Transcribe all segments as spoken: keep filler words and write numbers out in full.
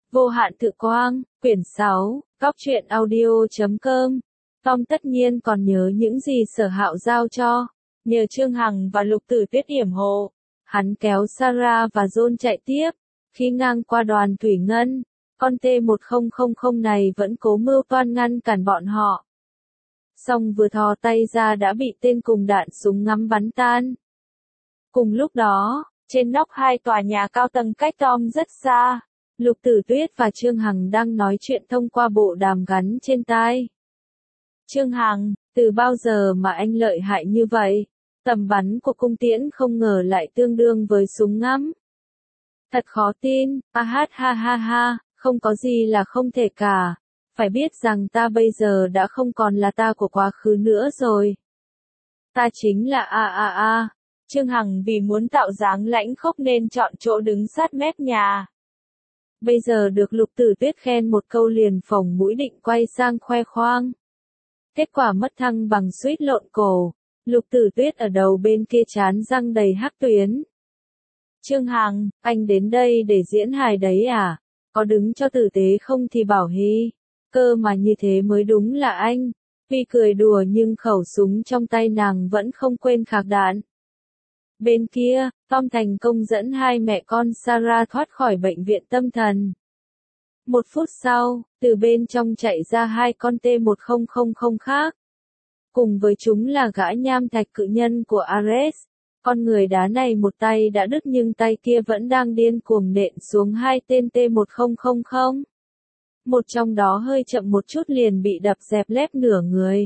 Vô hạn tự quang, quyển sáu, góc truyện audio chấm com. Tom tất nhiên còn nhớ những gì Sở Hạo giao cho. Nhờ Trương Hằng và Lục Tử Tuyết yểm hộ, hắn kéo Sarah và John chạy tiếp. Khi ngang qua đoàn thủy ngân, con T một không không không này vẫn cố mưu toan ngăn cản bọn họ. Song vừa thò tay ra đã bị tên cùng đạn súng ngắm bắn tan. Cùng lúc đó, trên nóc hai tòa nhà cao tầng cách Tom rất xa, Lục Tử Tuyết và Trương Hằng đang nói chuyện thông qua bộ đàm gắn trên tai. Trương Hằng, từ bao giờ mà anh lợi hại như vậy? Tầm bắn của cung tiễn không ngờ lại tương đương với súng ngắm. Thật khó tin, a hát ha ha ha, không có gì là không thể cả. Phải biết rằng ta bây giờ đã không còn là ta của quá khứ nữa rồi. Ta chính là a a a. Trương Hằng vì muốn tạo dáng lãnh khốc nên chọn chỗ đứng sát mép nhà. Bây giờ được Lục Tử Tuyết khen một câu liền phồng mũi định quay sang khoe khoang. Kết quả mất thăng bằng suýt lộn cổ. Lục Tử Tuyết ở đầu bên kia trán răng đầy hắc tuyến. Trương Hằng, anh đến đây để diễn hài đấy à? Có đứng cho tử tế không thì bảo hi. Cơ mà như thế mới đúng là anh. Vì cười đùa nhưng khẩu súng trong tay nàng vẫn không quên khạc đạn. Bên kia, Tom thành công dẫn hai mẹ con Sarah thoát khỏi bệnh viện tâm thần. Một phút sau, từ bên trong chạy ra hai con T một không không không khác. Cùng với chúng là gã nham thạch cự nhân của Ares. Con người đá này một tay đã đứt nhưng tay kia vẫn đang điên cuồng nện xuống hai tên T một không không không. Một trong đó hơi chậm một chút liền bị đập dẹp lép nửa người.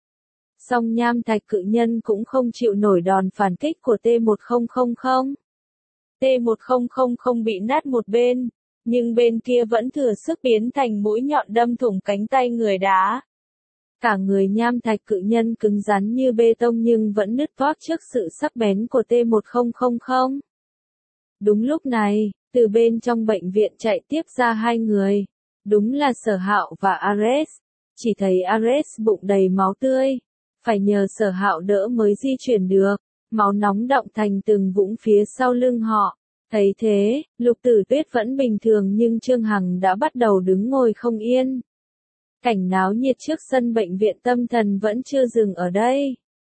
Song nham thạch cự nhân cũng không chịu nổi đòn phản kích của T một không không không. T một không không không bị nát một bên, nhưng bên kia vẫn thừa sức biến thành mũi nhọn đâm thủng cánh tay người đá. Cả người nham thạch cự nhân cứng rắn như bê tông nhưng vẫn nứt toác trước sự sắc bén của T một không không không. Đúng lúc này, từ bên trong bệnh viện chạy tiếp ra hai người. Đúng là Sở Hạo và Ares. Chỉ thấy Ares bụng đầy máu tươi. Phải nhờ Sở Hạo đỡ mới di chuyển được. Máu nóng đọng thành từng vũng phía sau lưng họ. Thấy thế, Lục Tử Tuyết vẫn bình thường nhưng Trương Hằng đã bắt đầu đứng ngồi không yên. Cảnh náo nhiệt trước sân bệnh viện tâm thần vẫn chưa dừng ở đây.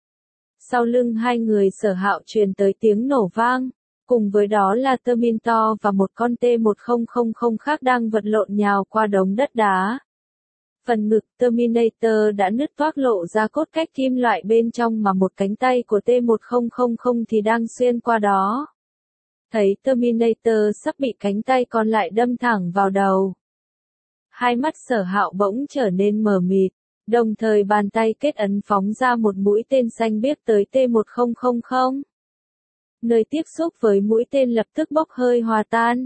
Sau lưng hai người Sở Hạo truyền tới tiếng nổ vang. Cùng với đó là Terminator và một con T một không không không khác đang vật lộn nhào qua đống đất đá. Phần ngực Terminator đã nứt toác lộ ra cốt cách kim loại bên trong mà một cánh tay của T một không không không thì đang xuyên qua đó. Thấy Terminator sắp bị cánh tay còn lại đâm thẳng vào đầu. Hai mắt Sở Hạo bỗng trở nên mờ mịt, đồng thời bàn tay kết ấn phóng ra một mũi tên xanh biếc tới T một không không không. Nơi tiếp xúc với mũi tên lập tức bốc hơi hòa tan.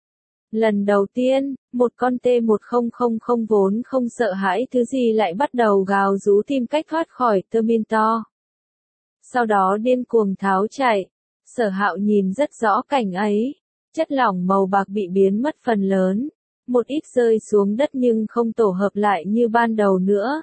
Lần đầu tiên, một con T một không không không vốn không sợ hãi thứ gì lại bắt đầu gào rú tìm cách thoát khỏi Terminator. Sau đó điên cuồng tháo chạy. Sở Hạo nhìn rất rõ cảnh ấy. Chất lỏng màu bạc bị biến mất phần lớn. Một ít rơi xuống đất nhưng không tổ hợp lại như ban đầu nữa.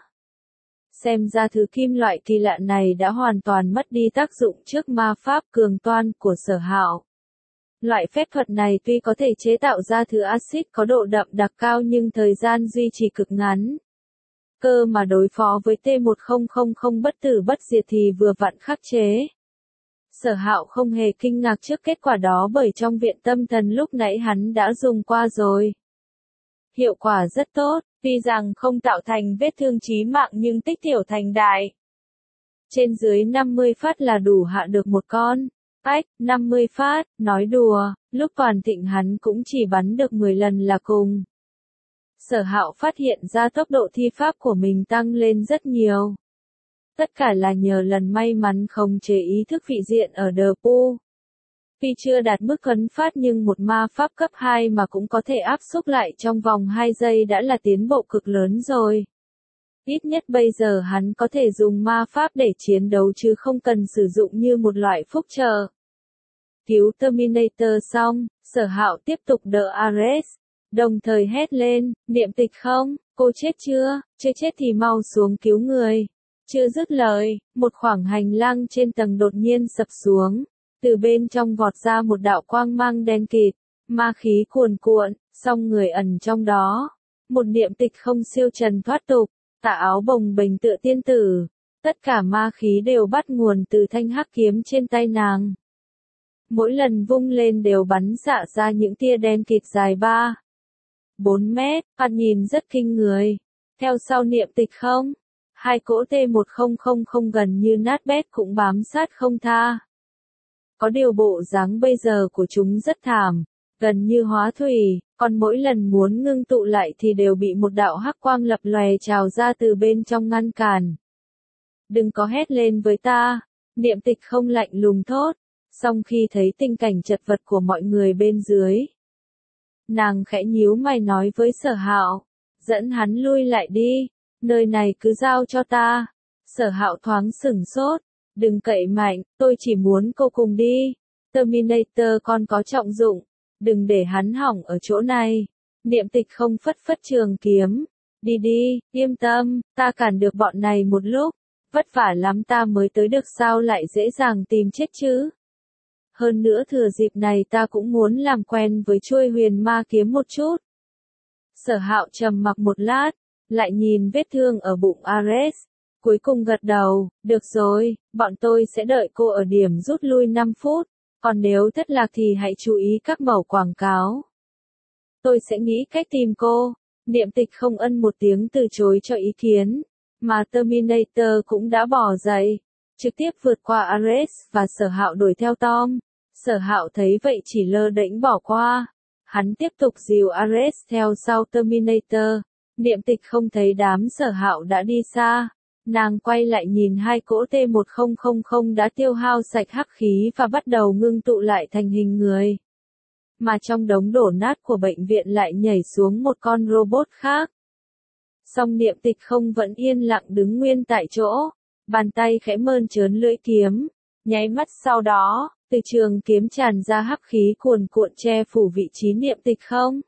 Xem ra thứ kim loại kỳ lạ này đã hoàn toàn mất đi tác dụng trước ma pháp cường toan của Sở Hạo. Loại phép thuật này tuy có thể chế tạo ra thứ axit có độ đậm đặc cao nhưng thời gian duy trì cực ngắn. Cơ mà đối phó với T một không không không bất tử bất diệt thì vừa vặn khắc chế. Sở Hạo không hề kinh ngạc trước kết quả đó bởi trong viện tâm thần lúc nãy hắn đã dùng qua rồi. Hiệu quả rất tốt, tuy rằng không tạo thành vết thương chí mạng nhưng tích tiểu thành đại. Trên dưới năm mươi phát là đủ hạ được một con. Ách, năm mươi phát, nói đùa, lúc toàn thịnh hắn cũng chỉ bắn được mười lần là cùng. Sở Hạo phát hiện ra tốc độ thi pháp của mình tăng lên rất nhiều. Tất cả là nhờ lần may mắn khống chế ý thức vị diện ở The Pool. Tuy chưa đạt mức cấn phát nhưng một ma pháp cấp hai mà cũng có thể áp xúc lại trong vòng hai giây đã là tiến bộ cực lớn rồi. Ít nhất bây giờ hắn có thể dùng ma pháp để chiến đấu chứ không cần sử dụng như một loại phúc trợ. Cứu Terminator xong, Sở Hạo tiếp tục đỡ Ares. Đồng thời hét lên, niệm tịch không, cô chết chưa, chưa chết thì mau xuống cứu người. Chưa dứt lời, một khoảng hành lang trên tầng đột nhiên sập xuống. Từ bên trong vọt ra một đạo quang mang đen kịt, ma khí cuồn cuộn, Song người ẩn trong đó, một niệm tịch không siêu trần thoát tục, tà áo bồng bềnh tựa tiên tử, tất cả ma khí đều bắt nguồn từ thanh hắc kiếm trên tay nàng. Mỗi lần vung lên đều bắn xạ ra những tia đen kịt dài ba, bốn mét, thoạt nhìn rất kinh người. Theo sau niệm tịch không, hai cỗ T một không không không gần như nát bét cũng bám sát không tha. Có điều bộ dáng bây giờ của chúng rất thảm, gần như hóa thủy, còn mỗi lần muốn ngưng tụ lại thì đều bị một đạo hắc quang lập lòe trào ra từ bên trong ngăn cản. Đừng có hét lên với ta, niệm tịch không lạnh lùng thốt, song khi thấy tình cảnh chật vật của mọi người bên dưới. Nàng khẽ nhíu mày nói với Sở Hạo, dẫn hắn lui lại đi, nơi này cứ giao cho ta. Sở Hạo thoáng sửng sốt, đừng cậy mạnh, tôi chỉ muốn cô cùng đi. Terminator còn có trọng dụng, đừng để hắn hỏng ở chỗ này. Niệm tịch không phất phất trường kiếm, đi đi, yên tâm, ta cản được bọn này một lúc, vất vả lắm ta mới tới được sao lại dễ dàng tìm chết chứ. Hơn nữa thừa dịp này ta cũng muốn làm quen với chuôi huyền ma kiếm một chút. Sở Hạo trầm mặc một lát, lại nhìn vết thương ở bụng Ares, cuối cùng gật đầu, được rồi, bọn tôi sẽ đợi cô ở điểm rút lui năm phút, còn nếu thất lạc thì hãy chú ý các mẩu quảng cáo. Tôi sẽ nghĩ cách tìm cô. Niệm tịch không ân một tiếng từ chối cho ý kiến, mà Terminator cũng đã bỏ dậy, trực tiếp vượt qua Ares và Sở Hạo đuổi theo Tom. Sở Hạo thấy vậy chỉ lơ đễnh bỏ qua. Hắn tiếp tục dìu Ares theo sau Terminator. Niệm tịch không thấy đám Sở Hạo đã đi xa. Nàng quay lại nhìn hai cỗ T một không không không đã tiêu hao sạch hắc khí và bắt đầu ngưng tụ lại thành hình người. Mà trong đống đổ nát của bệnh viện lại nhảy xuống một con robot khác. Song niệm tịch không vẫn yên lặng đứng nguyên tại chỗ. Bàn tay khẽ mơn trớn lưỡi kiếm. Nháy mắt sau đó, từ trường kiếm tràn ra hắc khí cuồn cuộn che phủ vị trí niệm tịch không.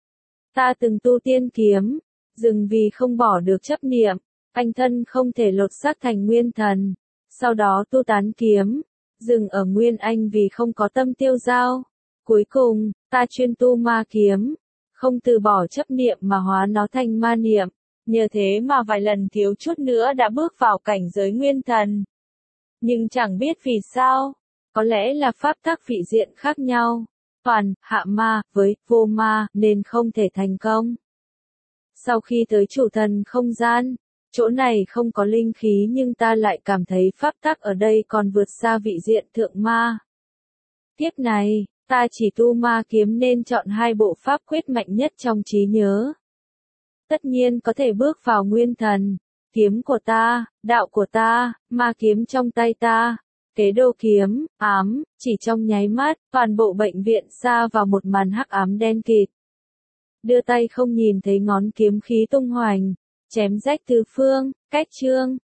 Ta từng tu tiên kiếm, dừng vì không bỏ được chấp niệm, anh thân không thể lột xác thành nguyên thần. Sau đó tu tán kiếm, dừng ở nguyên anh vì không có tâm tiêu giao. Cuối cùng, ta chuyên tu ma kiếm, không từ bỏ chấp niệm mà hóa nó thành ma niệm. Nhờ thế mà vài lần thiếu chút nữa đã bước vào cảnh giới nguyên thần. Nhưng chẳng biết vì sao, có lẽ là pháp tắc vị diện khác nhau, toàn, hạ ma, với, vô ma, nên không thể thành công. Sau khi tới chủ thần không gian, chỗ này không có linh khí nhưng ta lại cảm thấy pháp tắc ở đây còn vượt xa vị diện thượng ma. Kiếp này, ta chỉ tu ma kiếm nên chọn hai bộ pháp quyết mạnh nhất trong trí nhớ. Tất nhiên có thể bước vào nguyên thần, kiếm của ta, đạo của ta, ma kiếm trong tay ta, kế đô kiếm, ám, chỉ trong nháy mắt, toàn bộ bệnh viện sa vào một màn hắc ám đen kịt. Đưa tay không nhìn thấy ngón kiếm khí tung hoành, chém rách tứ phương, cách chương.